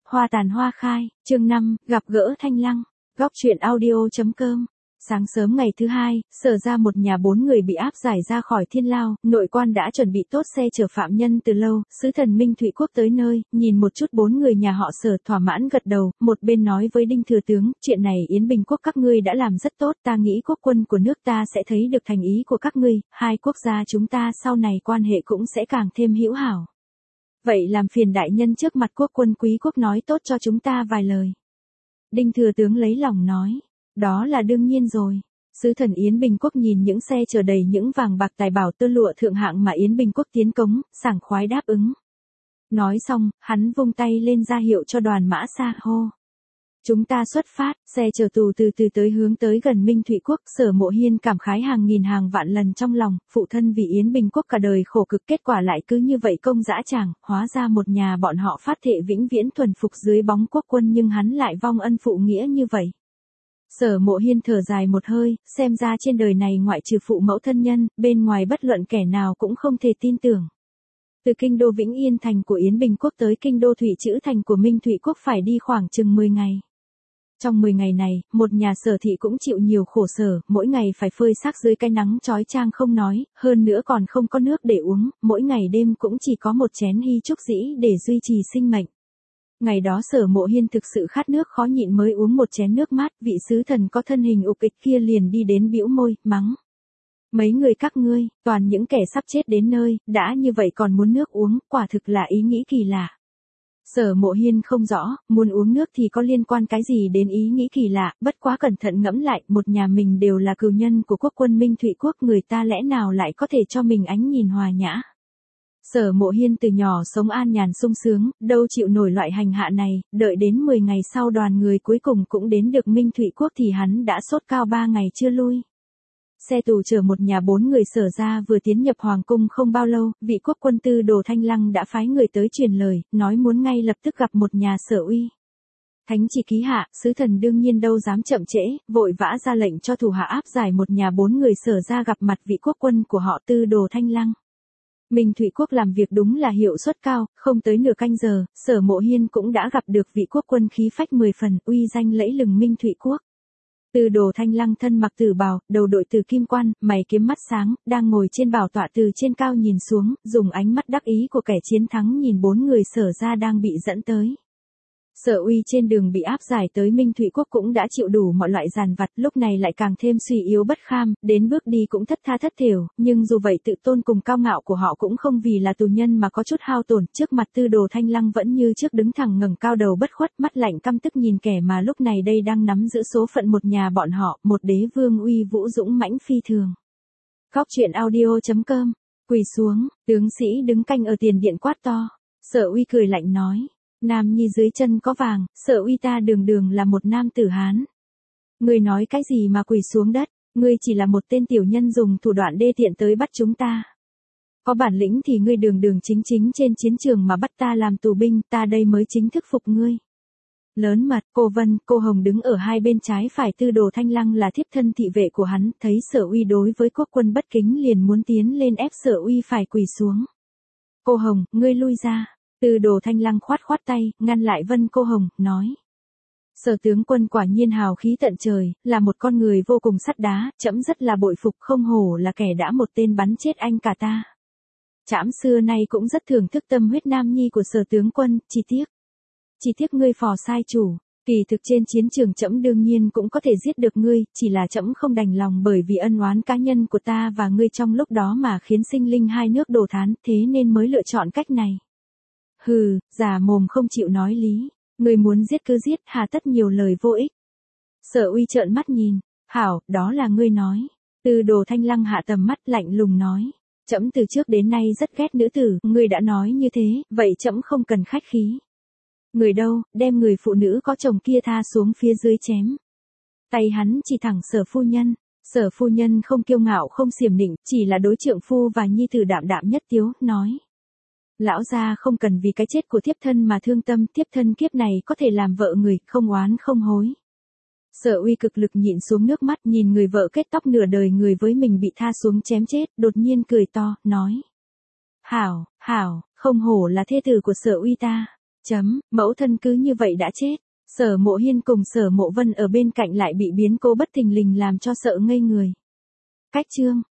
Hoa tàn hoa khai, chương 5, gặp gỡ Thanh Lăng, góc truyện audio.com. Sáng sớm ngày thứ hai, Sở ra một nhà 4 người bị áp giải ra khỏi thiên lao, nội quan đã chuẩn bị tốt xe chở phạm nhân từ lâu, sứ thần Minh Thụy Quốc tới nơi, nhìn một chút 4 người nhà họ Sở thỏa mãn gật đầu, một bên nói với Đinh Thừa Tướng, chuyện này Yến Bình Quốc các ngươi đã làm rất tốt, ta nghĩ quốc quân của nước ta sẽ thấy được thành ý của các ngươi, hai quốc gia chúng ta sau này quan hệ cũng sẽ càng thêm hữu hảo. Vậy làm phiền đại nhân trước mặt quốc quân quý quốc nói tốt cho chúng ta vài lời. Đinh Thừa Tướng lấy lòng nói. Đó là đương nhiên rồi. Sứ thần Yến Bình Quốc nhìn những xe chở đầy những vàng bạc tài bảo tơ lụa thượng hạng mà Yến Bình Quốc tiến cống, sảng khoái đáp ứng. Nói xong, hắn vung tay lên ra hiệu cho đoàn mã xa hô. Chúng ta xuất phát, xe chở tù từ từ tới hướng tới gần Minh Thụy Quốc, Sở Mộ Hiên cảm khái hàng nghìn hàng vạn lần trong lòng, phụ thân vì Yến Bình Quốc cả đời khổ cực kết quả lại cứ như vậy công dã tràng, hóa ra một nhà bọn họ phát thệ vĩnh viễn thuần phục dưới bóng quốc quân nhưng hắn lại vong ân phụ nghĩa như vậy. Sở Mộ Hiên thở dài một hơi, xem ra trên đời này ngoại trừ phụ mẫu thân nhân, bên ngoài bất luận kẻ nào cũng không thể tin tưởng. Từ kinh đô Vĩnh Yên thành của Yến Bình Quốc tới kinh đô Thụy Trữ thành của Minh Thụy Quốc phải đi khoảng chừng 10 ngày. Trong 10 ngày này, một nhà Sở thị cũng chịu nhiều khổ sở, mỗi ngày phải phơi xác dưới cái nắng chói chang không nói, hơn nữa còn không có nước để uống, mỗi ngày đêm cũng chỉ có một chén hy trúc dĩ để duy trì sinh mệnh. Ngày đó Sở Mộ Hiên thực sự khát nước khó nhịn mới uống một chén nước mát, vị sứ thần có thân hình ục ịch kia liền đi đến bĩu môi, mắng. Mấy người các ngươi, toàn những kẻ sắp chết đến nơi, đã như vậy còn muốn nước uống, quả thực là ý nghĩ kỳ lạ. Sở Mộ Hiên không rõ, muốn uống nước thì có liên quan cái gì đến ý nghĩ kỳ lạ, bất quá cẩn thận ngẫm lại, một nhà mình đều là cừu nhân của quốc quân Minh Thụy Quốc, người ta lẽ nào lại có thể cho mình ánh nhìn hòa nhã. Sở Mộ Hiên từ nhỏ sống an nhàn sung sướng, đâu chịu nổi loại hành hạ này, đợi đến 10 ngày sau đoàn người cuối cùng cũng đến được Minh Thụy Quốc thì hắn đã sốt cao 3 ngày chưa lui. Xe tù chở một nhà 4 người Sở ra vừa tiến nhập hoàng cung không bao lâu, vị quốc quân Tư Đồ Thanh Lăng đã phái người tới truyền lời, nói muốn ngay lập tức gặp một nhà Sở uy. Thánh chỉ ký hạ, sứ thần đương nhiên đâu dám chậm trễ, vội vã ra lệnh cho thủ hạ áp giải một nhà 4 người Sở ra gặp mặt vị quốc quân của họ Tư Đồ Thanh Lăng. Minh Thụy Quốc làm việc đúng là hiệu suất cao, không tới nửa canh giờ, Sở Mộ Hiên cũng đã gặp được vị quốc quân khí phách 10 phần, uy danh lẫy lừng Minh Thụy Quốc. Tư Đồ Thanh Lăng thân mặc tử bào, đầu đội tử kim quan, mày kiếm mắt sáng, đang ngồi trên bảo tọa từ trên cao nhìn xuống, dùng ánh mắt đắc ý của kẻ chiến thắng nhìn 4 người Sở ra đang bị dẫn tới. Sở uy trên đường bị áp giải tới Minh Thụy Quốc cũng đã chịu đủ mọi loại giàn vặt, lúc này lại càng thêm suy yếu bất kham, đến bước đi cũng thất tha thất thểu, nhưng dù vậy tự tôn cùng cao ngạo của họ cũng không vì là tù nhân mà có chút hao tổn, trước mặt Tư Đồ Thanh Lăng vẫn như trước đứng thẳng ngẩng cao đầu bất khuất, mắt lạnh căm tức nhìn kẻ mà lúc này đây đang nắm giữ số phận một nhà bọn họ, một đế vương uy vũ dũng mãnh phi thường. Góc truyện audio.com, quỳ xuống, tướng sĩ đứng canh ở tiền điện quát to, Sở uy cười lạnh nói. Nam nhi dưới chân có vàng, Sở uy ta đường đường là một nam tử Hán. Ngươi nói cái gì mà quỳ xuống đất, ngươi chỉ là một tên tiểu nhân dùng thủ đoạn đê tiện tới bắt chúng ta. Có bản lĩnh thì ngươi đường đường chính chính trên chiến trường mà bắt ta làm tù binh, ta đây mới chính thức phục ngươi. Lớn mật, cô Vân, cô Hồng đứng ở hai bên trái phải Tư Đồ Thanh Lăng là thiếp thân thị vệ của hắn, thấy Sở uy đối với quốc quân bất kính liền muốn tiến lên ép Sở uy phải quỳ xuống. Cô Hồng, ngươi lui ra. Tư Đồ Thanh Lăng khoát khoát tay, ngăn lại Vân cô Hồng, nói. Sở tướng quân quả nhiên hào khí tận trời, là một con người vô cùng sắt đá, trẫm rất là bội phục, không hổ là kẻ đã một tên bắn chết anh cả ta. Trẫm xưa nay cũng rất thưởng thức tâm huyết nam nhi của Sở tướng quân, chỉ tiếc ngươi phò sai chủ. Kỳ thực trên chiến trường trẫm đương nhiên cũng có thể giết được ngươi, chỉ là trẫm không đành lòng bởi vì ân oán cá nhân của ta và ngươi trong lúc đó mà khiến sinh linh hai nước đổ thán, thế nên mới lựa chọn cách này. Hừ, già mồm không chịu nói lý, người muốn giết cứ giết, hà tất nhiều lời vô ích. Sở uy trợn mắt nhìn, hảo, đó là ngươi nói. Tư Đồ Thanh Lăng hạ tầm mắt lạnh lùng nói, trẫm từ trước đến nay rất ghét nữ tử, ngươi đã nói như thế, vậy trẫm không cần khách khí. Người đâu, đem người phụ nữ có chồng kia tha xuống phía dưới chém. Tay hắn chỉ thẳng Sở phu nhân. Sở phu nhân không kiêu ngạo không xiểm nịnh, chỉ là đối trượng phu và nhi tử đạm đạm nhất tiếu, nói. Lão gia không cần vì cái chết của thiếp thân mà thương tâm, thiếp thân kiếp này có thể làm vợ người, không oán không hối. Sở uy cực lực nhịn xuống nước mắt nhìn người vợ kết tóc nửa đời người với mình bị tha xuống chém chết, đột nhiên cười to, nói. Hảo, không hổ là thê tử của Sở uy ta. Mẫu thân cứ như vậy đã chết. Sở Mộ Hiên cùng Sở Mộ Vân ở bên cạnh lại bị biến cố bất thình lình làm cho sợ ngây người. Cách chương